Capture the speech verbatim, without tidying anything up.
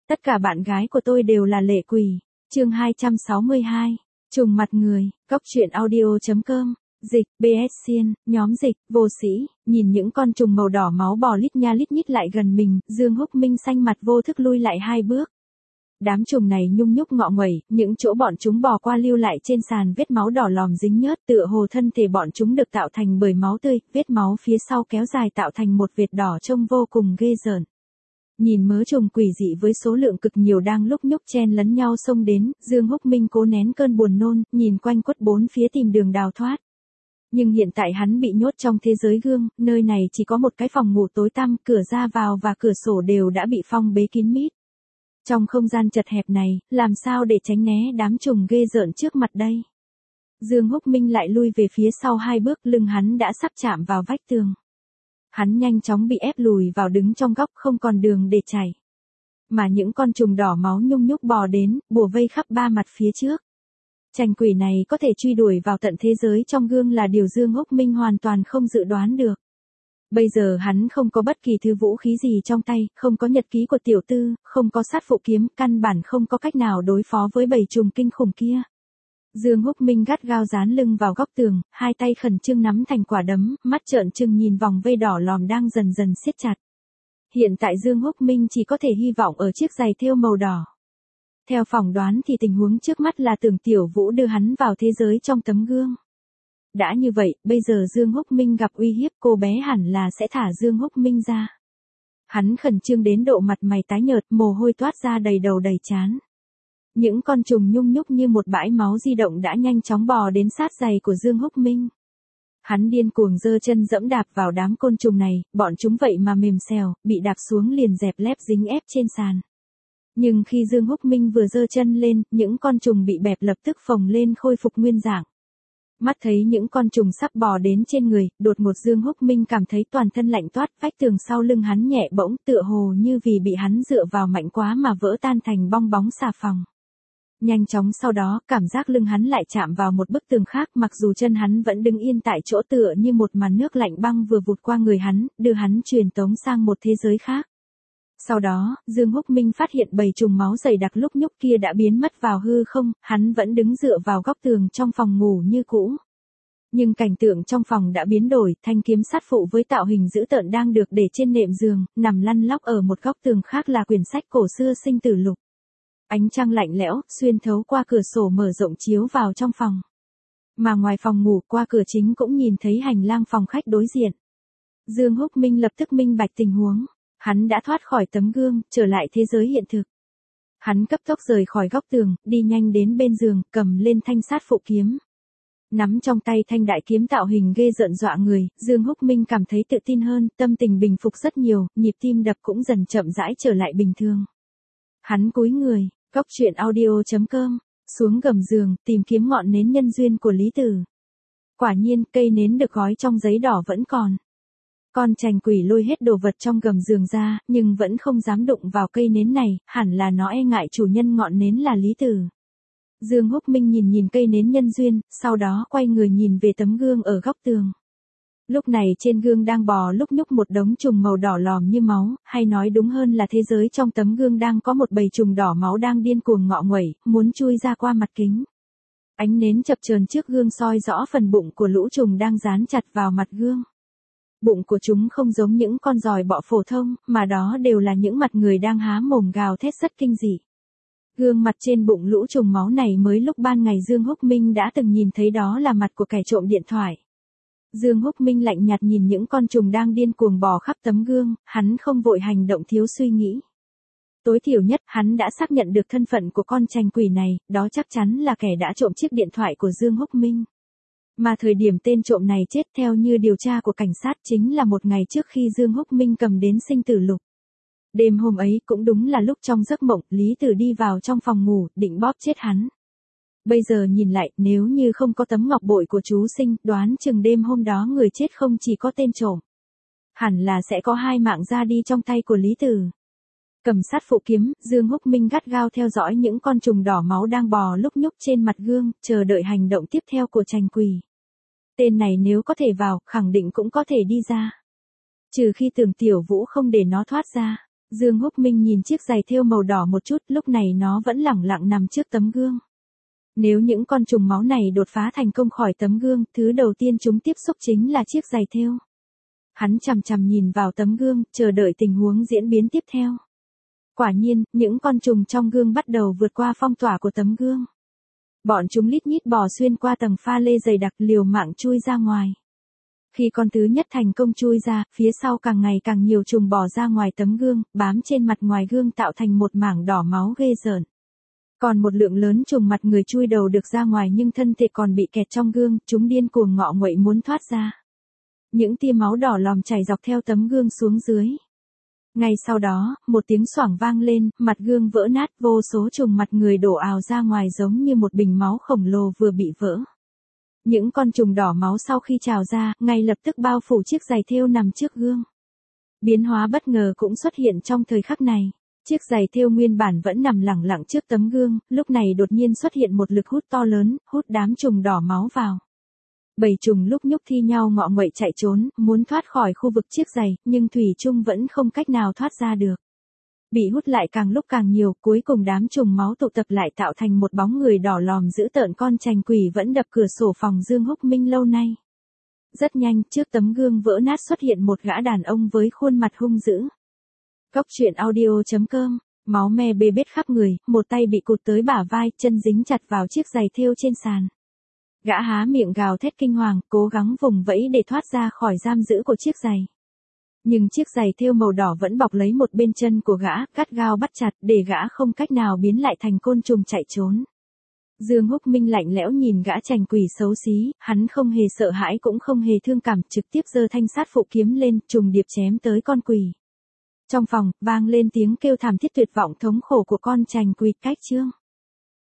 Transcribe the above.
Tất cả bạn gái của tôi đều là lệ quỷ. Chương hai trăm sáu mươi hai. Trùng mặt người, Cóc truyện audio chấm com. Dịch, bê ét Xiên, nhóm dịch, vô sĩ, nhìn những con trùng màu đỏ máu bò lít nha lít nhít lại gần mình, Dương Húc Minh xanh mặt vô thức lui lại hai bước. Đám trùng này nhung nhúc ngọ nguậy, những chỗ bọn chúng bò qua lưu lại trên sàn vết máu đỏ lòm dính nhớt, tựa hồ thân thể bọn chúng được tạo thành bởi máu tươi, vết máu phía sau kéo dài tạo thành một vệt đỏ trông vô cùng ghê rợn. Nhìn mớ trùng quỷ dị với số lượng cực nhiều đang lúc nhúc chen lấn nhau xông đến, Dương Húc Minh cố nén cơn buồn nôn, nhìn quanh quất bốn phía tìm đường đào thoát. Nhưng hiện tại hắn bị nhốt trong thế giới gương, nơi này chỉ có một cái phòng ngủ tối tăm, cửa ra vào và cửa sổ đều đã bị phong bế kín mít. Trong không gian chật hẹp này, làm sao để tránh né đám trùng ghê rợn trước mặt đây? Dương Húc Minh lại lui về phía sau hai bước, lưng hắn đã sắp chạm vào vách tường. Hắn nhanh chóng bị ép lùi vào đứng trong góc, không còn đường để chạy. Mà những con trùng đỏ máu nhung nhúc bò đến, bùa vây khắp ba mặt phía trước. Trành quỷ này có thể truy đuổi vào tận thế giới trong gương là điều Dương Húc Minh hoàn toàn không dự đoán được. Bây giờ hắn không có bất kỳ thứ vũ khí gì trong tay, không có nhật ký của tiểu tư, không có sát phụ kiếm, căn bản không có cách nào đối phó với bầy trùng kinh khủng kia. Dương Húc Minh gắt gao dán lưng vào góc tường, hai tay khẩn trương nắm thành quả đấm, mắt trợn trừng nhìn vòng vây đỏ lòm đang dần dần siết chặt. Hiện tại Dương Húc Minh chỉ có thể hy vọng ở chiếc giày thêu màu đỏ. Theo phỏng đoán thì tình huống trước mắt là Tưởng Tiểu Vũ đưa hắn vào thế giới trong tấm gương. Đã như vậy, bây giờ Dương Húc Minh gặp uy hiếp, cô bé hẳn là sẽ thả Dương Húc Minh ra. Hắn khẩn trương đến độ mặt mày tái nhợt, mồ hôi toát ra đầy đầu đầy trán. Những con trùng nhung nhúc như một bãi máu di động đã nhanh chóng bò đến sát giày của Dương Húc Minh. Hắn điên cuồng giơ chân dẫm đạp vào đám côn trùng này, bọn chúng vậy mà mềm xèo, bị đạp xuống liền dẹp lép dính ép trên sàn. Nhưng khi Dương Húc Minh vừa giơ chân lên, những con trùng bị bẹp lập tức phồng lên khôi phục nguyên dạng. Mắt thấy những con trùng sắp bò đến trên người, đột ngột Dương Húc Minh cảm thấy toàn thân lạnh toát, vách tường sau lưng hắn nhẹ bỗng, tựa hồ như vì bị hắn dựa vào mạnh quá mà vỡ tan thành bong bóng xà phòng. Nhanh chóng sau đó, cảm giác lưng hắn lại chạm vào một bức tường khác, mặc dù chân hắn vẫn đứng yên tại chỗ tựa như một màn nước lạnh băng vừa vụt qua người hắn, đưa hắn truyền tống sang một thế giới khác. Sau đó, Dương Húc Minh phát hiện bầy trùng máu dày đặc lúc nhúc kia đã biến mất vào hư không, hắn vẫn đứng dựa vào góc tường trong phòng ngủ như cũ. Nhưng cảnh tượng trong phòng đã biến đổi, thanh kiếm sát phụ với tạo hình dữ tợn đang được để trên nệm giường, nằm lăn lóc ở một góc tường khác là quyển sách cổ xưa Sinh Tử Lục. Ánh trăng lạnh lẽo, xuyên thấu qua cửa sổ mở rộng chiếu vào trong phòng. Mà ngoài phòng ngủ, qua cửa chính cũng nhìn thấy hành lang phòng khách đối diện. Dương Húc Minh lập tức minh bạch tình huống. Hắn đã thoát khỏi tấm gương, trở lại thế giới hiện thực. Hắn cấp tốc rời khỏi góc tường, đi nhanh đến bên giường, cầm lên thanh sát phụ kiếm. Nắm trong tay thanh đại kiếm tạo hình ghê rợn dọa người, Dương Húc Minh cảm thấy tự tin hơn, tâm tình bình phục rất nhiều, nhịp tim đập cũng dần chậm rãi trở lại bình thường. Hắn cúi người, Cóc truyện audio chấm com, xuống gầm giường, tìm kiếm ngọn nến nhân duyên của Lý Tử. Quả nhiên, cây nến được gói trong giấy đỏ vẫn còn. Con trành quỷ lôi hết đồ vật trong gầm giường ra, nhưng vẫn không dám đụng vào cây nến này, hẳn là nó e ngại chủ nhân ngọn nến là Lý Tử. Dương Húc Minh nhìn nhìn cây nến nhân duyên, sau đó quay người nhìn về tấm gương ở góc tường. Lúc này trên gương đang bò lúc nhúc một đống trùng màu đỏ lòm như máu, hay nói đúng hơn là thế giới trong tấm gương đang có một bầy trùng đỏ máu đang điên cuồng ngọ nguậy, muốn chui ra qua mặt kính. Ánh nến chập chờn trước gương soi rõ phần bụng của lũ trùng đang dán chặt vào mặt gương. Bụng của chúng không giống những con giòi bọ phổ thông, mà đó đều là những mặt người đang há mồm gào thét rất kinh dị. Gương mặt trên bụng lũ trùng máu này mới lúc ban ngày Dương Húc Minh đã từng nhìn thấy, đó là mặt của kẻ trộm điện thoại. Dương Húc Minh lạnh nhạt nhìn những con trùng đang điên cuồng bò khắp tấm gương, hắn không vội hành động thiếu suy nghĩ. Tối thiểu nhất, hắn đã xác nhận được thân phận của con trành quỷ này, đó chắc chắn là kẻ đã trộm chiếc điện thoại của Dương Húc Minh. Mà thời điểm tên trộm này chết theo như điều tra của cảnh sát chính là một ngày trước khi Dương Húc Minh cầm đến Sinh Tử Lục. Đêm hôm ấy cũng đúng là lúc trong giấc mộng, Lý Tử đi vào trong phòng ngủ, định bóp chết hắn. Bây giờ nhìn lại, nếu như không có tấm ngọc bội của chú Sinh, đoán chừng đêm hôm đó người chết không chỉ có tên trộm. Hẳn là sẽ có hai mạng ra đi trong tay của Lý Tử. Cầm sát phụ kiếm, Dương Húc Minh gắt gao theo dõi những con trùng đỏ máu đang bò lúc nhúc trên mặt gương, chờ đợi hành động tiếp theo của trành quỷ. Tên này nếu có thể vào, khẳng định cũng có thể đi ra. Trừ khi Tưởng Tiểu Vũ không để nó thoát ra. Dương Húc Minh nhìn chiếc giày thêu màu đỏ một chút, lúc này nó vẫn lẳng lặng nằm trước tấm gương. Nếu những con trùng máu này đột phá thành công khỏi tấm gương, thứ đầu tiên chúng tiếp xúc chính là chiếc giày thêu. Hắn chằm chằm nhìn vào tấm gương, chờ đợi tình huống diễn biến tiếp theo. Quả nhiên, những con trùng trong gương bắt đầu vượt qua phong tỏa của tấm gương. Bọn chúng lít nhít bò xuyên qua tầng pha lê dày đặc, liều mạng chui ra ngoài. Khi con thứ nhất thành công chui ra, phía sau càng ngày càng nhiều trùng bò ra ngoài tấm gương, bám trên mặt ngoài gương tạo thành một mảng đỏ máu ghê rợn. Còn một lượng lớn trùng mặt người chui đầu được ra ngoài nhưng thân thể còn bị kẹt trong gương, chúng điên cuồng ngọ nguậy muốn thoát ra. Những tia máu đỏ lòm chảy dọc theo tấm gương xuống dưới. Ngay sau đó, một tiếng xoảng vang lên, mặt gương vỡ nát, vô số trùng mặt người đổ ào ra ngoài giống như một bình máu khổng lồ vừa bị vỡ. Những con trùng đỏ máu sau khi trào ra, ngay lập tức bao phủ chiếc giày thêu nằm trước gương. Biến hóa bất ngờ cũng xuất hiện trong thời khắc này. Chiếc giày thêu nguyên bản vẫn nằm lẳng lặng trước tấm gương, lúc này đột nhiên xuất hiện một lực hút to lớn, hút đám trùng đỏ máu vào. Bầy trùng lúc nhúc thi nhau ngọ nguậy chạy trốn, muốn thoát khỏi khu vực chiếc giày, nhưng thủy chung vẫn không cách nào thoát ra được. Bị hút lại càng lúc càng nhiều, cuối cùng đám trùng máu tụ tập lại tạo thành một bóng người đỏ lòm dữ tợn, con trành quỷ vẫn đập cửa sổ phòng Dương Húc Minh lâu nay. Rất nhanh, trước tấm gương vỡ nát xuất hiện một gã đàn ông với khuôn mặt hung dữ. Cốc truyện audio chấm com, máu me bê bết khắp người, một tay bị cụt tới bả vai, chân dính chặt vào chiếc giày thêu trên sàn. Gã há miệng gào thét kinh hoàng, cố gắng vùng vẫy để thoát ra khỏi giam giữ của chiếc giày. Nhưng chiếc giày thêu màu đỏ vẫn bọc lấy một bên chân của gã, gắt gao bắt chặt để gã không cách nào biến lại thành côn trùng chạy trốn. Dương Húc Minh lạnh lẽo nhìn gã trành quỷ xấu xí, hắn không hề sợ hãi cũng không hề thương cảm, trực tiếp giơ thanh sát phụ kiếm lên, trùng điệp chém tới con quỷ. Trong phòng, vang lên tiếng kêu thảm thiết tuyệt vọng thống khổ của con trành quỷ. Cách chương